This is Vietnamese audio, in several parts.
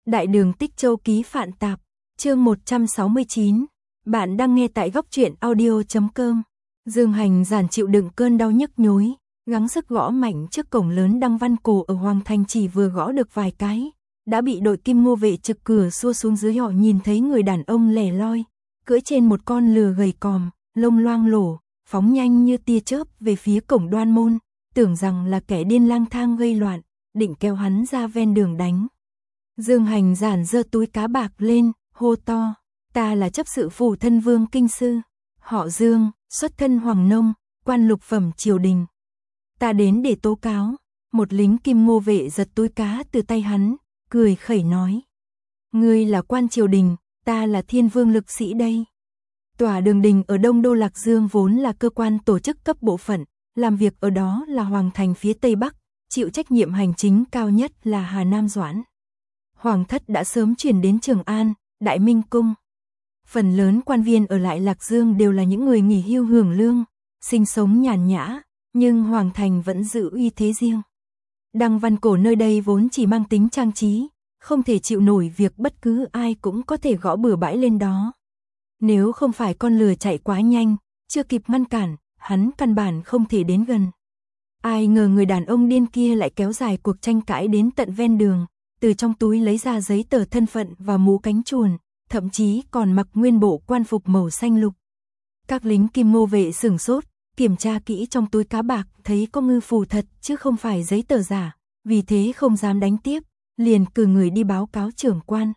Đại đường Tích Châu ký Phạn Tạp, chương 169. Bạn đang nghe tại góc truyện audio.com. Dương Hành Giản chịu đựng cơn đau nhức nhối, gắng sức gõ mạnh trước cổng lớn Đăng Văn Cổ ở Hoàng Thành, chỉ vừa gõ được vài cái, đã bị đội Kim Ngô vệ trực cửa xua xuống dưới. Họ nhìn thấy người đàn ông lẻ loi, cưỡi trên một con lừa gầy còm, lông loang lổ, phóng nhanh như tia chớp về phía cổng Đoan Môn, tưởng rằng là kẻ điên lang thang gây loạn, định kéo hắn ra ven đường đánh. Dương Hành Giản giơ túi cá bạc lên, hô to: "Ta là chấp sự phủ thân vương kinh sư, họ Dương, xuất thân Hoàng nông, quan lục phẩm triều đình. Ta đến để tố cáo." Một lính Kim Ngô vệ giật túi cá từ tay hắn, cười khẩy nói: "Ngươi là quan triều đình, ta là thiên vương lực sĩ đây." Tòa Đường Đình ở Đông Đô Lạc Dương vốn là cơ quan tổ chức cấp bộ phận, làm việc ở đó là Hoàng Thành phía Tây Bắc, chịu trách nhiệm hành chính cao nhất là Hà Nam Doãn. Hoàng thất đã sớm chuyển đến Trường An, Đại Minh Cung. Phần lớn quan viên ở lại Lạc Dương đều là những người nghỉ hưu hưởng lương, sinh sống nhàn nhã, nhưng Hoàng Thành vẫn giữ uy thế riêng. Đăng Văn Cổ nơi đây vốn chỉ mang tính trang trí, không thể chịu nổi việc bất cứ ai cũng có thể gõ bừa bãi lên đó. Nếu không phải con lừa chạy quá nhanh, chưa kịp ngăn cản, hắn căn bản không thể đến gần. Ai ngờ người đàn ông điên kia lại kéo dài cuộc tranh cãi đến tận ven đường, từ trong túi lấy ra giấy tờ thân phận và mũ cánh chuồn, thậm chí còn mặc nguyên bộ quan phục màu xanh lục. Các lính Kim Ngô vệ sửng sốt, kiểm tra kỹ trong túi cá bạc, thấy có ngư phù thật chứ không phải giấy tờ giả, vì thế không dám đánh tiếp, liền cử người đi báo cáo trưởng quan.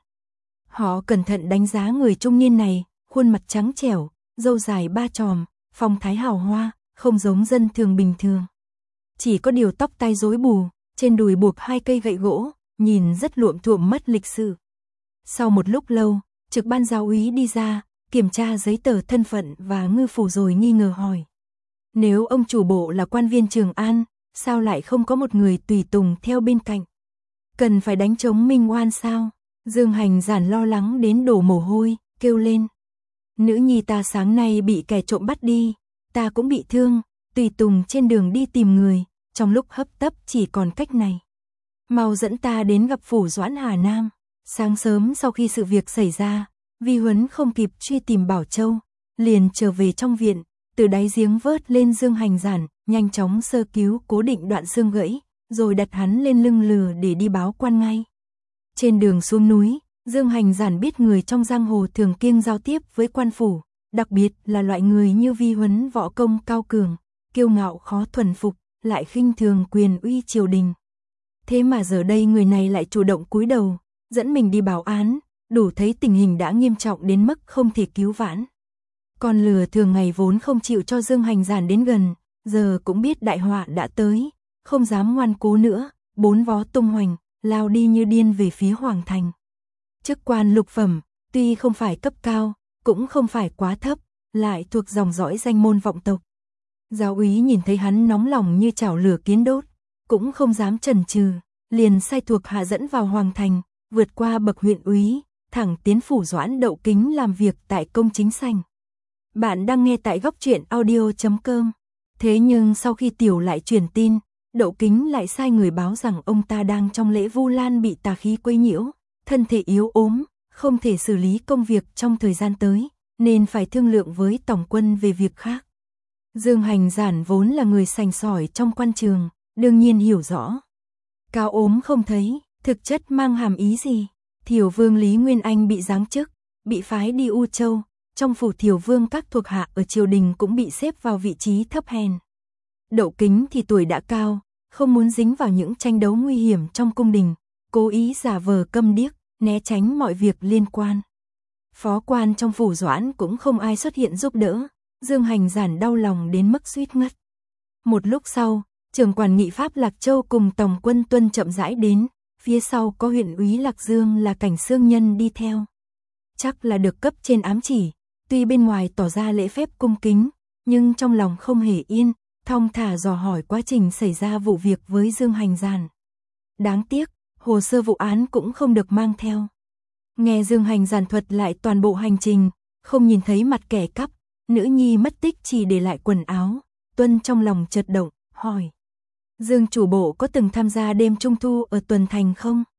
Họ cẩn thận đánh giá người trung niên này, khuôn mặt trắng trẻo, râu dài ba chòm, phong thái hào hoa, không giống dân thường bình thường. Chỉ có điều tóc tai rối bù, trên đùi buộc 2 cây gậy gỗ, nhìn rất luộm thuộm mất lịch sự. Sau một lúc lâu, trực ban giáo úy đi ra, kiểm tra giấy tờ thân phận và ngư phủ rồi nghi ngờ hỏi: "Nếu ông chủ bộ là quan viên Trường An, sao lại không có một người tùy tùng theo bên cạnh? Cần phải đánh chống minh oan sao?" Dương Hành Giản lo lắng đến đổ mồ hôi, kêu lên: "Nữ nhi ta sáng nay bị kẻ trộm bắt đi, ta cũng bị thương, tùy tùng trên đường đi tìm người, trong lúc hấp tấp chỉ còn cách này. Mau dẫn ta đến gặp phủ Doãn Hà Nam." Sáng sớm sau khi sự việc xảy ra, Vi Huấn không kịp truy tìm Bảo Châu, liền trở về trong viện, từ đáy giếng vớt lên Dương Hành Giản, nhanh chóng sơ cứu cố định đoạn xương gãy, rồi đặt hắn lên lưng lừa để đi báo quan ngay. Trên đường xuống núi, Dương Hành Giản biết người trong giang hồ thường kiêng giao tiếp với quan phủ, đặc biệt là loại người như Vi Huấn võ công cao cường, kiêu ngạo khó thuần phục, lại khinh thường quyền uy triều đình. Thế mà giờ đây người này lại chủ động cúi đầu, dẫn mình đi báo án, đủ thấy tình hình đã nghiêm trọng đến mức không thể cứu vãn. Con lừa thường ngày vốn không chịu cho Dương Hành Giản đến gần, giờ cũng biết đại họa đã tới, không dám ngoan cố nữa, 4 vó tung hoành, lao đi như điên về phía Hoàng Thành. Chức quan lục phẩm, tuy không phải cấp cao, cũng không phải quá thấp, lại thuộc dòng dõi danh môn vọng tộc. Giáo úy nhìn thấy hắn nóng lòng như chảo lửa kiến đốt, cũng không dám chần chừ, liền sai thuộc hạ dẫn vào Hoàng Thành, vượt qua bậc huyện úy, thẳng tiến phủ Doãn Đậu Kính làm việc tại công chính sảnh. Bạn đang nghe tại góc truyện audio.com. Thế nhưng sau khi Tiểu lại truyền tin, Đậu Kính lại sai người báo rằng ông ta đang trong lễ Vu Lan bị tà khí quấy nhiễu, thân thể yếu ốm, không thể xử lý công việc trong thời gian tới, nên phải thương lượng với tổng quân về việc khác. Dương Hành Giản vốn là người sành sỏi trong quan trường, đương nhiên hiểu rõ. Cao ốm không thấy, thực chất mang hàm ý gì? Thiểu vương Lý Nguyên Anh bị giáng chức, bị phái đi U Châu, trong phủ Thiểu vương các thuộc hạ ở triều đình cũng bị xếp vào vị trí thấp hèn. Đậu Kính thì tuổi đã cao, không muốn dính vào những tranh đấu nguy hiểm trong cung đình, cố ý giả vờ câm điếc, né tránh mọi việc liên quan. Phó quan trong phủ Doãn cũng không ai xuất hiện giúp đỡ, Dương Hành Giản đau lòng đến mức suýt ngất. Một lúc sau, trưởng quản nghị pháp Lạc Châu cùng tổng quân Tuân chậm rãi đến, phía sau có huyện úy Lạc Dương là Cảnh Xương Nhân đi theo. Chắc là được cấp trên ám chỉ, tuy bên ngoài tỏ ra lễ phép cung kính, nhưng trong lòng không hề yên, thong thả dò hỏi quá trình xảy ra vụ việc với Dương Hành Giản. Đáng tiếc, hồ sơ vụ án cũng không được mang theo. Nghe Dương Hành Giản thuật lại toàn bộ hành trình, không nhìn thấy mặt kẻ cắp, nữ nhi mất tích chỉ để lại quần áo, Tuân trong lòng chợt động, hỏi: "Dương chủ bộ có từng tham gia đêm trung thu ở Tuần Thành không?"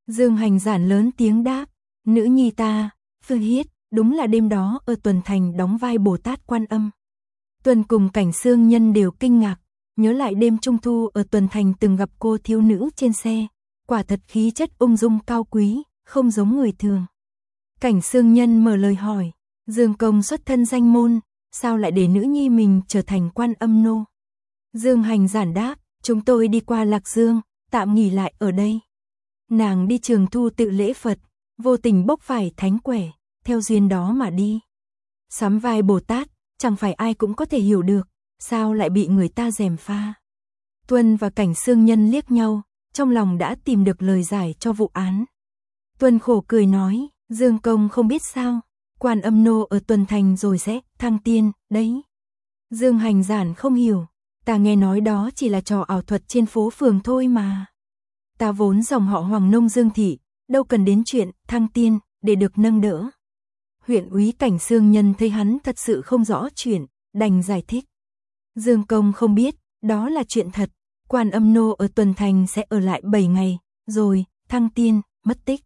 Dương Hành Giản lớn tiếng đáp, nữ nhi ta, Phương Hiết, đúng là đêm đó ở Tuần Thành đóng vai Bồ Tát Quan Âm. Tuần cùng Cảnh Xương Nhân đều kinh ngạc, nhớ lại đêm Trung Thu ở Tuần Thành từng gặp cô thiếu nữ trên xe, quả thật khí chất ung dung cao quý, không giống người thường. Cảnh Xương Nhân mở lời hỏi, Dương công xuất thân danh môn, sao lại để nữ nhi mình trở thành Quan Âm nô? Dương Hành Giản đáp, chúng tôi đi qua Lạc Dương, tạm nghỉ lại ở đây. Nàng đi Trường Thu tự lễ Phật, vô tình bốc phải thánh quẻ, theo duyên đó mà đi. Sắm vai Bồ Tát, chẳng phải ai cũng có thể hiểu được, sao lại bị người ta gièm pha. Tuân và Cảnh Xương Nhân liếc nhau, trong lòng đã tìm được lời giải cho vụ án. Tuân khổ cười nói, Dương công không biết sao, Quan Âm nô ở Tuần Thành rồi sẽ thăng tiên, đấy. Dương Hành Giản không hiểu, ta nghe nói đó chỉ là trò ảo thuật trên phố phường thôi mà. Ta vốn dòng họ Hoàng nông Dương thị, đâu cần đến chuyện thăng tiên để được nâng đỡ. Huyện úy Cảnh Xương Nhân thấy hắn thật sự không rõ chuyện, đành giải thích. Dương công không biết, đó là chuyện thật, Quan Âm nô ở Tuần Thành sẽ ở lại 7 ngày, rồi thăng tiên, mất tích.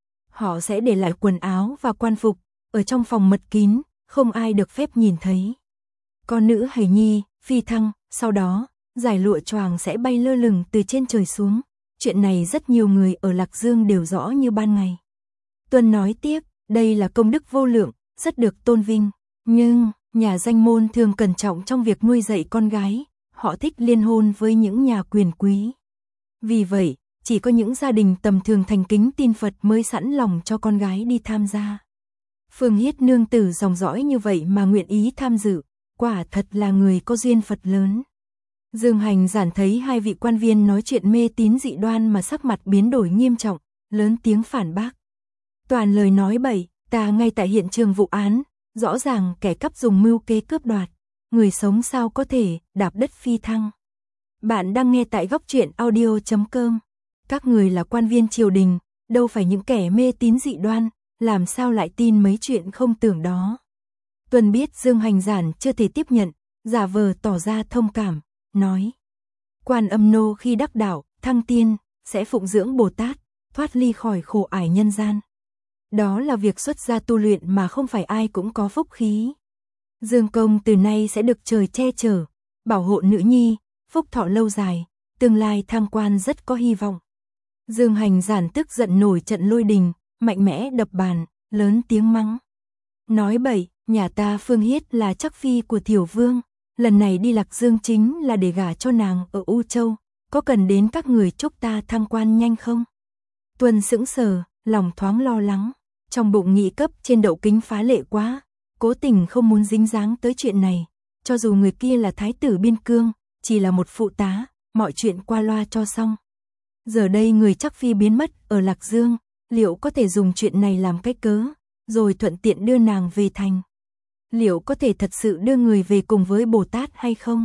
Họ sẽ để lại quần áo và quan phục, ở trong phòng mật kín, không ai được phép nhìn thấy. Con nữ hài nhi, phi thăng, sau đó, giải lụa choàng sẽ bay lơ lửng từ trên trời xuống. Chuyện này rất nhiều người ở Lạc Dương đều rõ như ban ngày. Tuân nói tiếp, đây là công đức vô lượng, rất được tôn vinh. Nhưng, nhà danh môn thường cẩn trọng trong việc nuôi dạy con gái, họ thích liên hôn với những nhà quyền quý. Vì vậy, chỉ có những gia đình tầm thường thành kính tin Phật mới sẵn lòng cho con gái đi tham gia. Phương Hiết nương tử dòng dõi như vậy mà nguyện ý tham dự, quả thật là người có duyên Phật lớn. Dương Hành Giản thấy hai vị quan viên nói chuyện mê tín dị đoan mà sắc mặt biến đổi nghiêm trọng, lớn tiếng phản bác. Toàn lời nói bậy, ta ngay tại hiện trường vụ án, rõ ràng kẻ cắp dùng mưu kế cướp đoạt, người sống sao có thể đạp đất phi thăng. Bạn đang nghe tại Góc Truyện Audio.com. Các người là quan viên triều đình, đâu phải những kẻ mê tín dị đoan, làm sao lại tin mấy chuyện không tưởng đó. Tuân biết Dương Hành Giản chưa thể tiếp nhận, giả vờ tỏ ra thông cảm, nói. Quan Âm nô khi đắc đạo, thăng tiên, sẽ phụng dưỡng Bồ Tát, thoát ly khỏi khổ ải nhân gian. Đó là việc xuất gia tu luyện mà không phải ai cũng có phúc khí. Dương công từ nay sẽ được trời che chở, bảo hộ nữ nhi, phúc thọ lâu dài, tương lai thăng quan rất có hy vọng. Dương Hành Giản tức giận nổi trận lôi đình, mạnh mẽ đập bàn, lớn tiếng mắng. Nói bậy, nhà ta Phương Hiết là chắc phi của Thiểu Vương, lần này đi Lạc Dương chính là để gả cho nàng ở U Châu, có cần đến các người chúc ta thăng quan nhanh không? Tuân sững sờ, lòng thoáng lo lắng, trong bụng nghĩ cấp trên đậu kính phá lệ quá, cố tình không muốn dính dáng tới chuyện này, cho dù người kia là thái tử biên cương, chỉ là một phụ tá, mọi chuyện qua loa cho xong. Giờ đây người chắc phi biến mất ở Lạc Dương, liệu có thể dùng chuyện này làm cái cớ, rồi thuận tiện đưa nàng về thành? Liệu có thể thật sự đưa người về cùng với Bồ Tát hay không?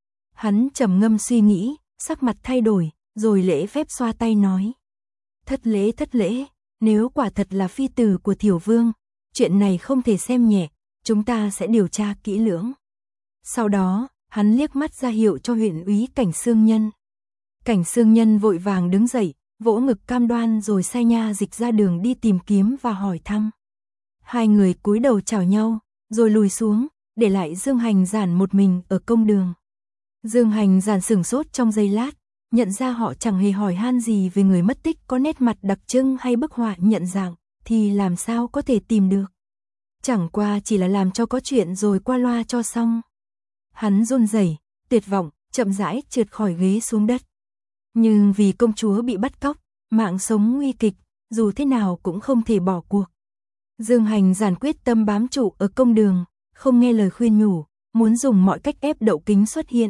Hắn trầm ngâm suy nghĩ, sắc mặt thay đổi, rồi lễ phép xoa tay nói. Thất lễ, nếu quả thật là phi tử của Thiểu Vương, chuyện này không thể xem nhẹ, chúng ta sẽ điều tra kỹ lưỡng. Sau đó, hắn liếc mắt ra hiệu cho huyện úy Cảnh Xương Nhân. Cảnh Xương Nhân vội vàng đứng dậy, vỗ ngực cam đoan rồi sai nha dịch ra đường đi tìm kiếm và hỏi thăm. Hai người cúi đầu chào nhau, rồi lùi xuống, để lại Dương Hành Giản một mình ở công đường. Dương Hành Giản sửng sốt trong giây lát, nhận ra họ chẳng hề hỏi han gì về người mất tích có nét mặt đặc trưng hay bức họa nhận dạng, thì làm sao có thể tìm được. Chẳng qua chỉ là làm cho có chuyện rồi qua loa cho xong. Hắn run rẩy, tuyệt vọng, chậm rãi trượt khỏi ghế xuống đất. Nhưng vì công chúa bị bắt cóc, mạng sống nguy kịch, dù thế nào cũng không thể bỏ cuộc. Dương Hành Giản quyết tâm bám trụ ở công đường, không nghe lời khuyên nhủ, muốn dùng mọi cách ép đậu kính xuất hiện.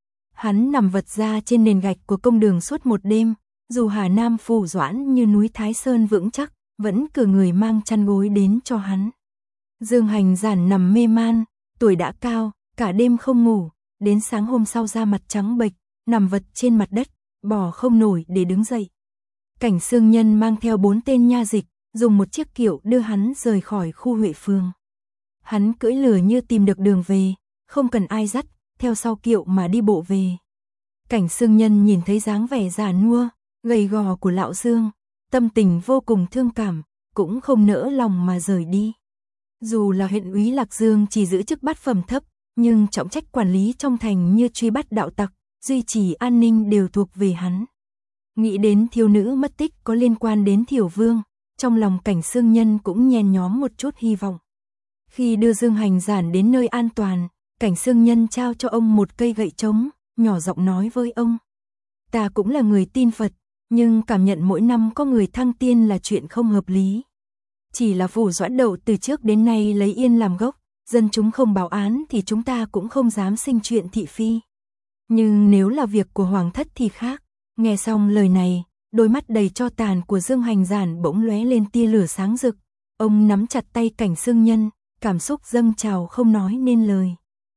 Hắn nằm vật ra trên nền gạch của công đường suốt một đêm, dù Hà Nam phủ doãn như núi Thái Sơn vững chắc, vẫn cử người mang chăn gối đến cho hắn. Dương Hành Giản nằm mê man, tuổi đã cao, cả đêm không ngủ, đến sáng hôm sau da mặt trắng bệch, nằm vật trên mặt đất, bò không nổi để đứng dậy. Cảnh Xương Nhân mang theo 4 tên nha dịch, dùng một chiếc kiệu đưa hắn rời khỏi khu Huệ Phường. Hắn cưỡi lừa như tìm được đường về, không cần ai dắt, theo sau kiệu mà đi bộ về. Cảnh Xương Nhân nhìn thấy dáng vẻ già nua, gầy gò của lão Dương, tâm tình vô cùng thương cảm, cũng không nỡ lòng mà rời đi. Dù là huyện úy Lạc Dương chỉ giữ chức bát phẩm thấp, nhưng trọng trách quản lý trong thành như truy bắt đạo tặc, duy trì an ninh đều thuộc về hắn. Nghĩ đến thiếu nữ mất tích có liên quan đến Thiểu Vương, trong lòng Cảnh Xương Nhân cũng nhen nhóm một chút hy vọng. Khi đưa Dương Hành Giản đến nơi an toàn, Cảnh Xương Nhân trao cho ông một cây gậy trống, nhỏ giọng nói với ông. Ta cũng là người tin Phật, nhưng cảm nhận mỗi năm có người thăng tiên là chuyện không hợp lý. Chỉ là Phủ Doãn Đậu từ trước đến nay lấy yên làm gốc, dân chúng không báo án thì chúng ta cũng không dám sinh chuyện thị phi. Nhưng nếu là việc của Hoàng thất thì khác. Nghe xong lời này, đôi mắt đầy tro tàn của Dương Hành Giản bỗng lóe lên tia lửa sáng rực. Ông nắm chặt tay Cảnh Xương Nhân, cảm xúc dâng trào không nói nên lời.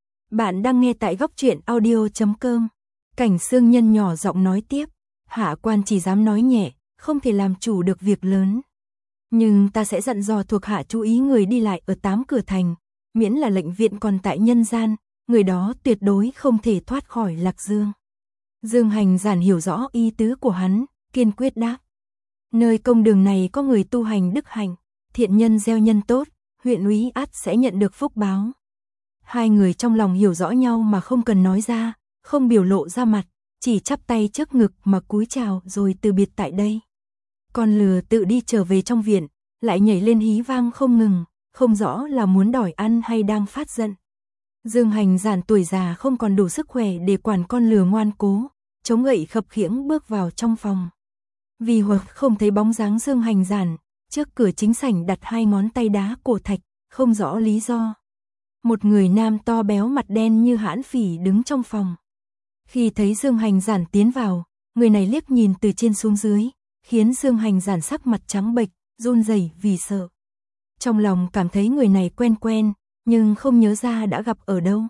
Bạn đang nghe tại góc truyện audio.com. Cảnh Xương Nhân nhỏ giọng nói tiếp, hạ quan chỉ dám nói nhẹ, không thể làm chủ được việc lớn. Nhưng ta sẽ dặn dò thuộc hạ chú ý người đi lại ở 8 cửa thành, miễn là lệnh viện còn tại nhân gian, người đó tuyệt đối không thể thoát khỏi Lạc Dương. Dương Hành Giản hiểu rõ ý tứ của hắn, kiên quyết đáp. Nơi công đường này có người tu hành đức hạnh, thiện nhân gieo nhân tốt, huyện úy ắt sẽ nhận được phúc báo. Hai người trong lòng hiểu rõ nhau mà không cần nói ra, không biểu lộ ra mặt, chỉ chắp tay trước ngực mà cúi chào rồi từ biệt tại đây. Con lừa tự đi trở về trong viện, lại nhảy lên hí vang không ngừng, không rõ là muốn đòi ăn hay đang phát giận. Dương Hành Giản tuổi già không còn đủ sức khỏe để quản con lừa ngoan cố, chống gậy khập khiễng bước vào trong phòng. Vì hoặc không thấy bóng dáng Dương Hành Giản, trước cửa chính sảnh đặt 2 ngón tay đá cổ thạch, không rõ lý do. Một người nam to béo mặt đen như hãn phỉ đứng trong phòng. Khi thấy Dương Hành Giản tiến vào, người này liếc nhìn từ trên xuống dưới, khiến Dương Hành Giản sắc mặt trắng bệch, run rẩy vì sợ. Trong lòng cảm thấy người này quen quen, nhưng không nhớ ra đã gặp ở đâu.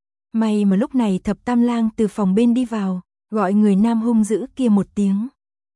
May mà lúc này Thập Tam Lang từ phòng bên đi vào, gọi người nam hung dữ kia một tiếng.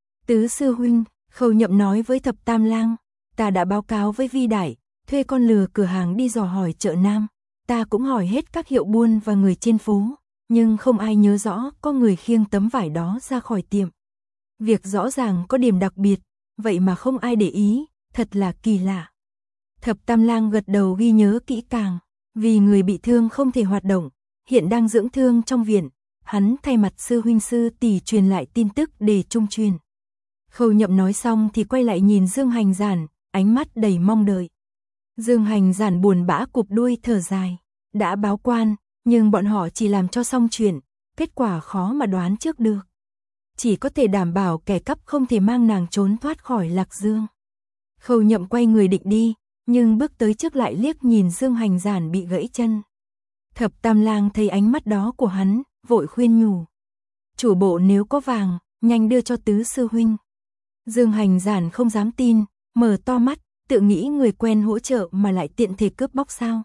Tứ sư huynh, Khâu Nhậm nói với Thập Tam Lang, ta đã báo cáo với Vi Đại, thuê con lừa cửa hàng đi dò hỏi chợ Nam. Ta cũng hỏi hết các hiệu buôn và người trên phố, nhưng không ai nhớ rõ có người khiêng tấm vải đó ra khỏi tiệm. Việc rõ ràng có điểm đặc biệt, vậy mà không ai để ý, thật là kỳ lạ. Thập Tam Lang gật đầu ghi nhớ kỹ càng, vì người bị thương không thể hoạt động, hiện đang dưỡng thương trong viện, hắn thay mặt sư huynh sư tỷ truyền lại tin tức để trung truyền. Khâu Nhậm nói xong thì quay lại nhìn Dương Hành Giản, ánh mắt đầy mong đợi. Dương Hành Giản buồn bã cụp đuôi thở dài, đã báo quan, nhưng bọn họ chỉ làm cho xong chuyện, kết quả khó mà đoán trước được. Chỉ có thể đảm bảo kẻ cắp không thể mang nàng trốn thoát khỏi Lạc Dương. Khâu Nhậm quay người định đi, nhưng bước tới trước lại liếc nhìn Dương Hành Giản bị gãy chân. Thập Tam Lang thấy ánh mắt đó của hắn, vội khuyên nhủ. Chủ bộ nếu có vàng, nhanh đưa cho tứ sư huynh. Dương Hành Giản không dám tin, mở to mắt, tự nghĩ người quen hỗ trợ mà lại tiện thể cướp bóc sao.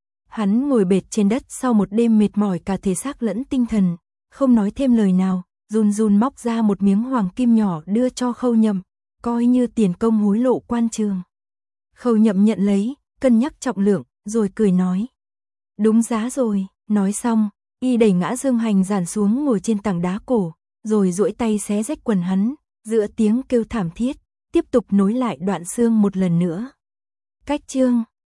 Hắn ngồi bệt trên đất sau một đêm mệt mỏi cả thể xác lẫn tinh thần, không nói thêm lời nào, run run móc ra một miếng hoàng kim nhỏ đưa cho Khâu Nhậm, coi như tiền công hối lộ quan trường. Khâu Nhậm nhận lấy, cân nhắc trọng lượng, rồi cười nói. Đúng giá rồi, nói xong, y đẩy ngã Dương Hành Giản xuống ngồi trên tảng đá cổ, rồi duỗi tay xé rách quần hắn, giữa tiếng kêu thảm thiết, tiếp tục nối lại đoạn xương một lần nữa. Cách chương